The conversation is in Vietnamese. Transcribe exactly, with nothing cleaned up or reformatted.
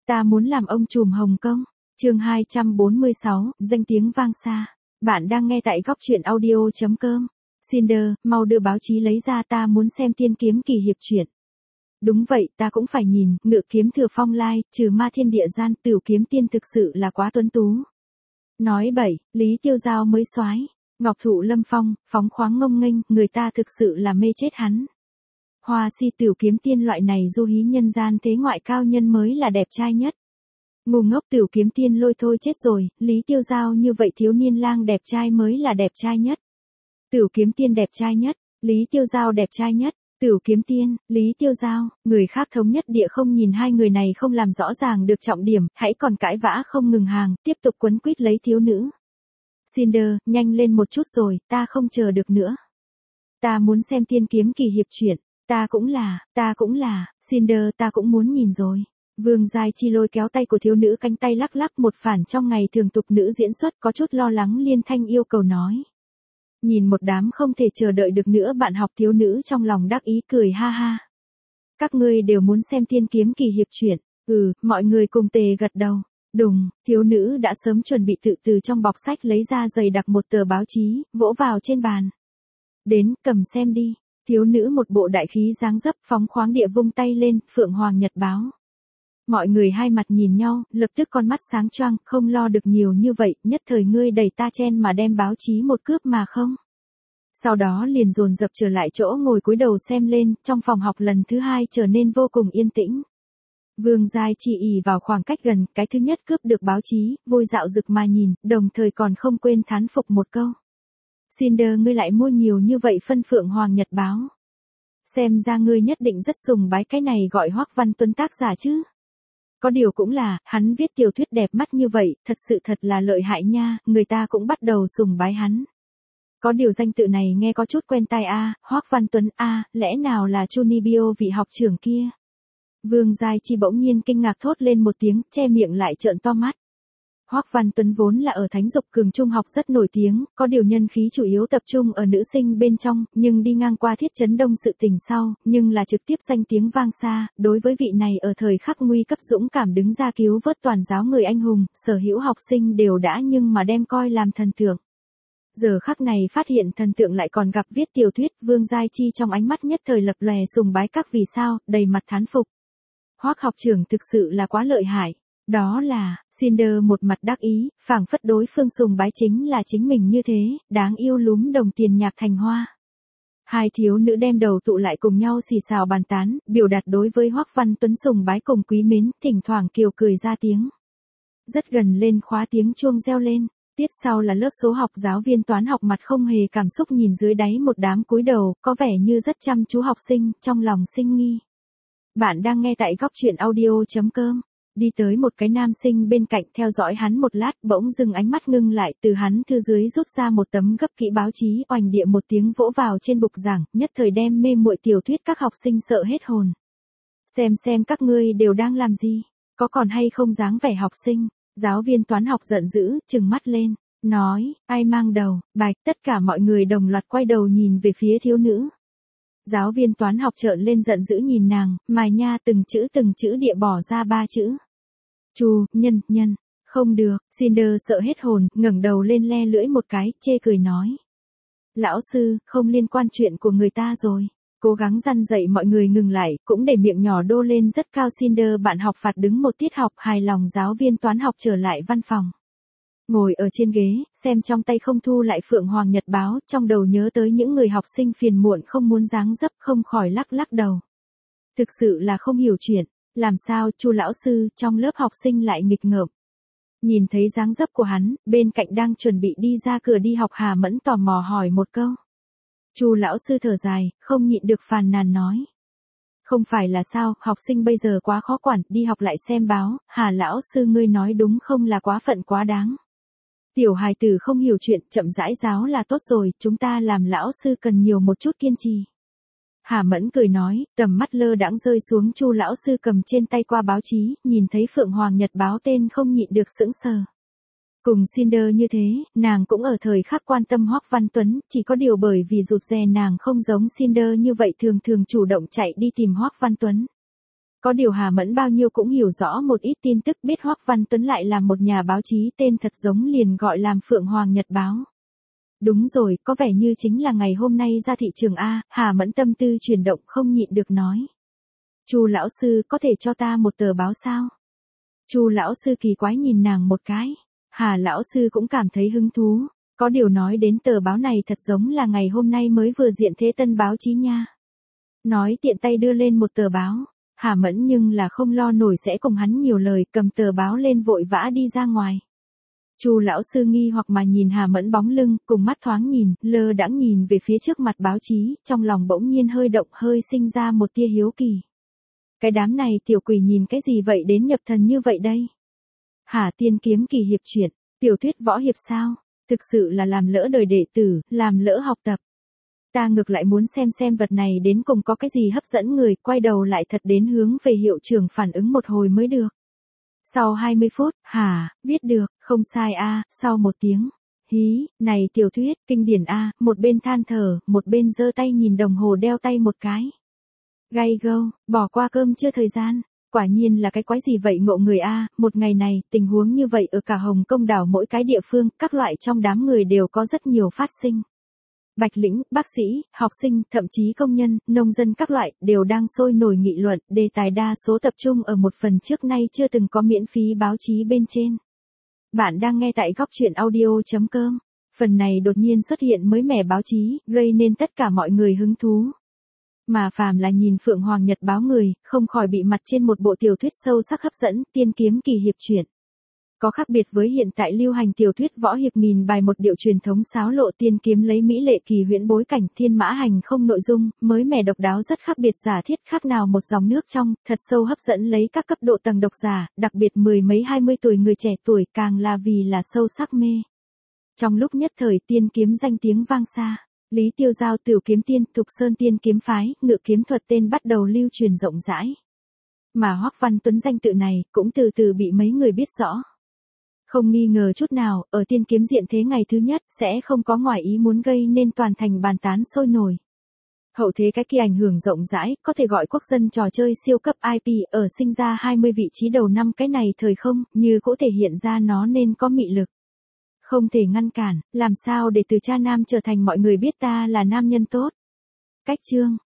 Ta muốn làm ông trùm Hồng Kông. Chương hai trăm bốn mươi sáu, danh tiếng vang xa. Bạn đang nghe tại góc truyện audio chấm com. Cinder, mau đưa báo chí lấy ra, ta muốn xem Tiên Kiếm Kỳ Hiệp truyện. Đúng vậy, ta cũng phải nhìn, Ngự Kiếm Thừa Phong lai, trừ ma thiên địa gian, Tửu Kiếm Tiên thực sự là quá tuấn tú. Nói bậy, Lý Tiêu Giao mới soái, Ngọc Thụ Lâm Phong, phóng khoáng ngông nghênh, người ta thực sự là mê chết hắn. Hoa si Tửu Kiếm Tiên loại này du hí nhân gian thế ngoại cao nhân mới là đẹp trai nhất. Ngu ngốc, Tửu Kiếm Tiên lôi thôi chết rồi, Lý Tiêu Giao như vậy thiếu niên lang đẹp trai mới là đẹp trai nhất. Tửu Kiếm Tiên đẹp trai nhất, Lý Tiêu Giao đẹp trai nhất. Tửu Kiếm Tiên, Lý Tiêu Giao, người khác thống nhất địa không nhìn hai người này không làm rõ ràng được trọng điểm, hãy còn cãi vã không ngừng hàng, tiếp tục quấn quýt lấy thiếu nữ. Cinder, nhanh lên một chút rồi, ta không chờ được nữa. Ta muốn xem Tiên Kiếm Kỳ Hiệp truyện, ta cũng là, ta cũng là, Cinder ta cũng muốn nhìn rồi. Vương Giai Chi lôi kéo tay của thiếu nữ, cánh tay lắc lắc một phản trong ngày thường tục nữ diễn xuất, có chút lo lắng liên thanh yêu cầu nói. Nhìn một đám không thể chờ đợi được nữa bạn học, thiếu nữ trong lòng đắc ý cười ha ha. Các ngươi đều muốn xem Tiên Kiếm Kỳ Hiệp truyện, ừ, mọi người cùng tề gật đầu. Đùng, thiếu nữ đã sớm chuẩn bị tự từ trong bọc sách lấy ra dày đặc một tờ báo chí, vỗ vào trên bàn. Đến, cầm xem đi. Thiếu nữ một bộ đại khí dáng dấp phóng khoáng địa vung tay lên, Phượng Hoàng Nhật Báo. Mọi người hai mặt nhìn nhau, lập tức con mắt sáng choang, không lo được nhiều như vậy, nhất thời ngươi đẩy ta chen mà đem báo chí một cướp mà không. Sau đó liền dồn dập trở lại chỗ ngồi cúi đầu xem lên, trong phòng học lần thứ hai trở nên vô cùng yên tĩnh. Vương Giai Chi ì vào khoảng cách gần, cái thứ nhất cướp được báo chí, vui dạo rực mà nhìn, đồng thời còn không quên thán phục một câu. Cinder, ngươi lại mua nhiều như vậy phân Phượng Hoàng Nhật Báo. Xem ra ngươi nhất định rất sùng bái cái này gọi Hoắc Văn Tuấn tác giả chứ. Có điều cũng là, hắn viết tiểu thuyết đẹp mắt như vậy, thật sự thật là lợi hại nha, người ta cũng bắt đầu sùng bái hắn. Có điều danh tự này nghe có chút quen tai a, Hoắc Văn Tuấn a, lẽ nào là Chunibyo vị học trưởng kia? Vương Giai Chi bỗng nhiên kinh ngạc thốt lên một tiếng, che miệng lại trợn to mắt. Hoắc Văn Tuấn vốn là ở Thánh Dục Cường Trung học rất nổi tiếng, có điều nhân khí chủ yếu tập trung ở nữ sinh bên trong, nhưng đi ngang qua Thiết Chấn Đông sự tình sau, nhưng là trực tiếp danh tiếng vang xa, đối với vị này ở thời khắc nguy cấp dũng cảm đứng ra cứu vớt toàn giáo người anh hùng, sở hữu học sinh đều đã nhưng mà đem coi làm thần tượng. Giờ khắc này phát hiện thần tượng lại còn gặp viết tiểu thuyết, Vương Giai Chi trong ánh mắt nhất thời lập lòe sùng bái các vì sao, đầy mặt thán phục. Hoắc học trưởng thực sự là quá lợi hại. Đó là, Cinder một mặt đắc ý, phảng phất đối phương sùng bái chính là chính mình như thế, đáng yêu lúm đồng tiền nhạc thành hoa. Hai thiếu nữ đem đầu tụ lại cùng nhau xì xào bàn tán, biểu đạt đối với Hoắc Văn Tuấn sùng bái cùng quý mến, thỉnh thoảng kiều cười ra tiếng. Rất gần lên khóa tiếng chuông reo lên, tiết sau là lớp số học, giáo viên toán học mặt không hề cảm xúc nhìn dưới đáy một đám cúi đầu, có vẻ như rất chăm chú học sinh, trong lòng sinh nghi. Bạn đang nghe tại góc truyện audio chấm com. Đi tới một cái nam sinh bên cạnh, theo dõi hắn một lát, bỗng dừng ánh mắt ngưng lại, từ hắn thư dưới rút ra một tấm gấp kỹ báo chí, oành địa một tiếng vỗ vào trên bục giảng, nhất thời đem mê muội tiểu thuyết các học sinh sợ hết hồn. Xem xem các ngươi đều đang làm gì, có còn hay không dáng vẻ học sinh. Giáo viên toán học giận dữ, trừng mắt lên, nói, ai mang đầu, bạch, tất cả mọi người đồng loạt quay đầu nhìn về phía thiếu nữ. Giáo viên toán học trợn lên giận dữ nhìn nàng, mài nha từng chữ từng chữ địa bỏ ra ba chữ. Chu, nhân, nhân, không được, Cinder sợ hết hồn, ngẩng đầu lên le lưỡi một cái, chê cười nói. Lão sư, không liên quan chuyện của người ta rồi. Cố gắng răn dạy mọi người ngừng lại, cũng để miệng nhỏ đô lên rất cao. Cinder bạn học phạt đứng một tiết học, hài lòng giáo viên toán học trở lại văn phòng. Ngồi ở trên ghế, xem trong tay không thu lại Phượng Hoàng Nhật Báo, trong đầu nhớ tới những người học sinh phiền muộn không muốn dáng dấp, không khỏi lắc lắc đầu. Thực sự là không hiểu chuyện, làm sao Chu lão sư trong lớp học sinh lại nghịch ngợm. Nhìn thấy dáng dấp của hắn, bên cạnh đang chuẩn bị đi ra cửa đi học Hà Mẫn tò mò hỏi một câu. Chu lão sư thở dài, không nhịn được phàn nàn nói. Không phải là sao, học sinh bây giờ quá khó quản, đi học lại xem báo, Hà lão sư ngươi nói đúng không, là quá phận quá đáng. Tiểu hài tử không hiểu chuyện, chậm rãi giáo là tốt rồi, chúng ta làm lão sư cần nhiều một chút kiên trì. Hà Mẫn cười nói, tầm mắt lơ đãng rơi xuống Chu lão sư cầm trên tay qua báo chí, nhìn thấy Phượng Hoàng Nhật Báo tên không nhịn được sững sờ. Cùng Cinder như thế, nàng cũng ở thời khắc quan tâm Hoắc Văn Tuấn, chỉ có điều bởi vì rụt rè nàng không giống Cinder như vậy thường thường chủ động chạy đi tìm Hoắc Văn Tuấn. Có điều Hà Mẫn bao nhiêu cũng hiểu rõ một ít tin tức, biết Hoắc Văn Tuấn lại là một nhà báo chí tên thật giống liền gọi làm Phượng Hoàng Nhật Báo. Đúng rồi, có vẻ như chính là ngày hôm nay ra thị trường A, Hà Mẫn tâm tư chuyển động không nhịn được nói. Chu lão sư có thể cho ta một tờ báo sao? Chu lão sư kỳ quái nhìn nàng một cái. Hà lão sư cũng cảm thấy hứng thú. Có điều nói đến tờ báo này thật giống là ngày hôm nay mới vừa diện thế tân báo chí nha. Nói tiện tay đưa lên một tờ báo. Hà Mẫn nhưng là không lo nổi sẽ cùng hắn nhiều lời, cầm tờ báo lên vội vã đi ra ngoài. Chu lão sư nghi hoặc mà nhìn Hà Mẫn bóng lưng, cùng mắt thoáng nhìn, lơ đãng nhìn về phía trước mặt báo chí, trong lòng bỗng nhiên hơi động, hơi sinh ra một tia hiếu kỳ. Cái đám này tiểu quỷ nhìn cái gì vậy đến nhập thần như vậy đây? Hả, tiên kiếm kỳ hiệp truyện, tiểu thuyết võ hiệp sao? Thực sự là làm lỡ đời đệ tử, làm lỡ học tập. Ta ngược lại muốn xem xem vật này đến cùng có cái gì hấp dẫn người, quay đầu lại thật đến hướng về hiệu trưởng phản ứng một hồi mới được. Sau hai mươi phút, hả, viết được, không sai a, sau một tiếng. Hí, này tiểu thuyết, kinh điển a, một bên than thở, một bên giơ tay nhìn đồng hồ đeo tay một cái. Gay gâu, bỏ qua cơm chưa thời gian. Quả nhiên là cái quái gì vậy ngộ người a, một ngày này, tình huống như vậy ở cả Hồng Công đảo mỗi cái địa phương, các loại trong đám người đều có rất nhiều phát sinh. Bạch lĩnh, bác sĩ, học sinh, thậm chí công nhân, nông dân các loại, đều đang sôi nổi nghị luận, đề tài đa số tập trung ở một phần trước nay chưa từng có miễn phí báo chí bên trên. Bạn đang nghe tại góc truyện audio chấm com. Phần này đột nhiên xuất hiện mới mẻ báo chí, gây nên tất cả mọi người hứng thú. Mà phàm là nhìn Phượng Hoàng Nhật Báo người, không khỏi bị mặt trên một bộ tiểu thuyết sâu sắc hấp dẫn, tiên kiếm kỳ hiệp truyện. Có khác biệt với hiện tại lưu hành tiểu thuyết võ hiệp nghìn bài một điệu truyền thống xáo lộ, tiên kiếm lấy mỹ lệ kỳ huyễn bối cảnh, thiên mã hành không nội dung, mới mẻ độc đáo rất khác biệt, giả thiết khác nào một dòng nước trong, thật sâu hấp dẫn lấy các cấp độ tầng độc giả, đặc biệt mười mấy hai mươi tuổi người trẻ tuổi càng là vì là sâu sắc mê. Trong lúc nhất thời tiên kiếm danh tiếng vang xa. Lý Tiêu Giao, Tiểu Kiếm Tiên, Thục Sơn Tiên Kiếm Phái, Ngự Kiếm Thuật tên bắt đầu lưu truyền rộng rãi. Mà Hoắc Văn Tuấn danh tự này cũng từ từ bị mấy người biết rõ. Không nghi ngờ chút nào, ở tiên kiếm diện thế ngày thứ nhất sẽ không có ngoài ý muốn gây nên toàn thành bàn tán sôi nổi. Hậu thế cái kia ảnh hưởng rộng rãi, có thể gọi quốc dân trò chơi siêu cấp i pê ở sinh ra hai mươi vị trí đầu năm cái này thời không, như cũng thể hiện ra nó nên có mị lực. Không thể ngăn cản, làm sao để từ cha nam trở thành mọi người biết ta là nam nhân tốt. Cách chương,